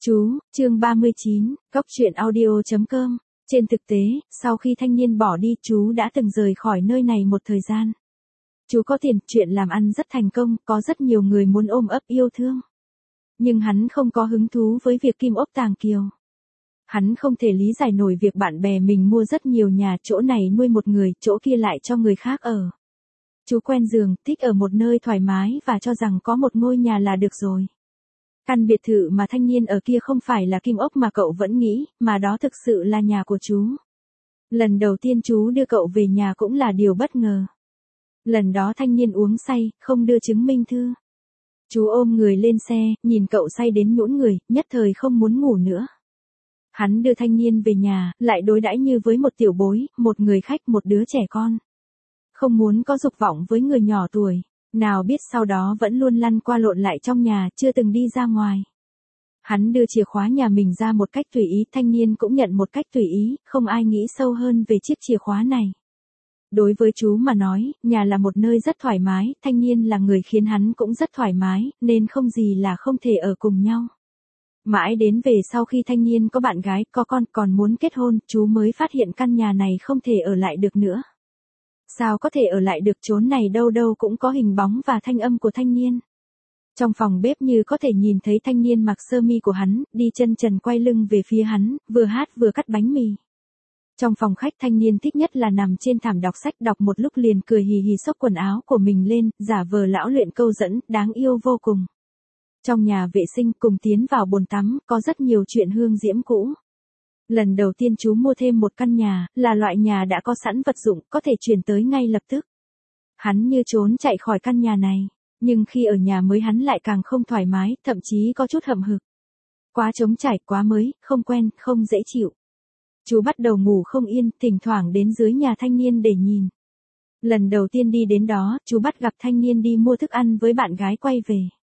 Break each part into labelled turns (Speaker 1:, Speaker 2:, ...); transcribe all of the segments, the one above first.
Speaker 1: Chú, chương 39, Cốc truyện audio.com. Trên thực tế, sau khi thanh niên bỏ đi, chú đã từng rời khỏi nơi này một thời gian. Chú có tiền, chuyện làm ăn rất thành công, có rất nhiều người muốn ôm ấp yêu thương. Nhưng hắn không có hứng thú với việc kim ốc tàng kiều. Hắn không thể lý giải nổi việc bạn bè mình mua rất nhiều nhà, chỗ này nuôi một người, chỗ kia lại cho người khác ở. Chú quen giường, thích ở một nơi thoải mái và cho rằng có một ngôi nhà là được rồi. Căn biệt thự mà thanh niên ở kia không phải là kim ốc mà cậu vẫn nghĩ, mà đó thực sự là nhà của chú. Lần đầu tiên chú đưa cậu về nhà cũng là điều bất ngờ. Lần đó thanh niên uống say, không đưa chứng minh thư. Chú ôm người lên xe, nhìn cậu say đến nhũn người, nhất thời không muốn ngủ nữa. Hắn đưa thanh niên về nhà, lại đối đãi như với một tiểu bối, một người khách, một đứa trẻ con. Không muốn có dục vọng với người nhỏ tuổi. Nào biết sau đó vẫn luôn lăn qua lộn lại trong nhà, chưa từng đi ra ngoài. Hắn đưa chìa khóa nhà mình ra một cách tùy ý, thanh niên cũng nhận một cách tùy ý, không ai nghĩ sâu hơn về chiếc chìa khóa này. Đối với chú mà nói, nhà là một nơi rất thoải mái, thanh niên là người khiến hắn cũng rất thoải mái, nên không gì là không thể ở cùng nhau. Mãi đến về sau khi thanh niên có bạn gái, có con, còn muốn kết hôn, chú mới phát hiện căn nhà này không thể ở lại được nữa. Sao có thể ở lại được, chốn này đâu đâu cũng có hình bóng và thanh âm của thanh niên. Trong phòng bếp như có thể nhìn thấy thanh niên mặc sơ mi của hắn, đi chân trần quay lưng về phía hắn, vừa hát vừa cắt bánh mì. Trong phòng khách thanh niên thích nhất là nằm trên thảm đọc sách, đọc một lúc liền cười hì hì xốc quần áo của mình lên, giả vờ lão luyện câu dẫn, đáng yêu vô cùng. Trong nhà vệ sinh cùng tiến vào bồn tắm, có rất nhiều chuyện hương diễm cũ. Lần đầu tiên chú mua thêm một căn nhà, là loại nhà đã có sẵn vật dụng, có thể chuyển tới ngay lập tức. Hắn như trốn chạy khỏi căn nhà này, nhưng khi ở nhà mới hắn lại càng không thoải mái, thậm chí có chút hậm hực. Quá trống trải, quá mới, không quen, không dễ chịu. Chú bắt đầu ngủ không yên, thỉnh thoảng đến dưới nhà thanh niên để nhìn. Lần đầu tiên đi đến đó, chú bắt gặp thanh niên đi mua thức ăn với bạn gái quay về.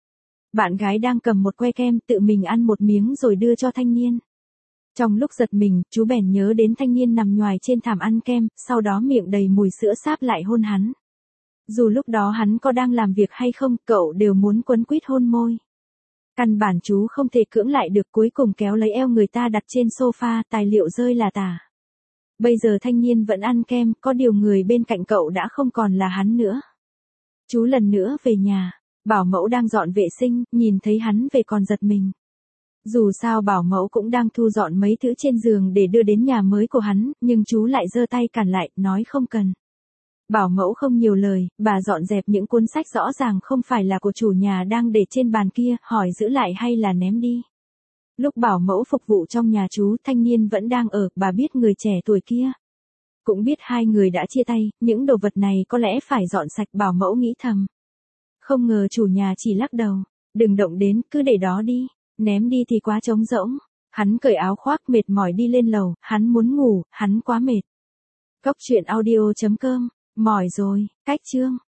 Speaker 1: Bạn gái đang cầm một que kem, tự mình ăn một miếng rồi đưa cho thanh niên. Trong lúc giật mình, chú bèn nhớ đến thanh niên nằm nhoài trên thảm ăn kem, sau đó miệng đầy mùi sữa sáp lại hôn hắn. Dù lúc đó hắn có đang làm việc hay không, cậu đều muốn quấn quýt hôn môi. Căn bản chú không thể cưỡng lại được, cuối cùng kéo lấy eo người ta đặt trên sofa, tài liệu rơi là tả. Bây giờ thanh niên vẫn ăn kem, có điều người bên cạnh cậu đã không còn là hắn nữa. Chú lần nữa về nhà, bảo mẫu đang dọn vệ sinh, nhìn thấy hắn về còn giật mình. Dù sao bảo mẫu cũng đang thu dọn mấy thứ trên giường để đưa đến nhà mới của hắn, nhưng chú lại giơ tay cản lại, nói không cần. Bảo mẫu không nhiều lời, bà dọn dẹp những cuốn sách rõ ràng không phải là của chủ nhà đang để trên bàn kia, hỏi giữ lại hay là ném đi. Lúc bảo mẫu phục vụ trong nhà chú, thanh niên vẫn đang ở, bà biết người trẻ tuổi kia. Cũng biết hai người đã chia tay, những đồ vật này có lẽ phải dọn sạch, bảo mẫu nghĩ thầm. Không ngờ chủ nhà chỉ lắc đầu, đừng động đến, cứ để đó đi. Ném đi thì quá trống rỗng. Hắn cởi áo khoác mệt mỏi đi lên lầu, hắn muốn ngủ, hắn quá mệt. Cốc truyện audio.com, mỏi rồi, cách chương.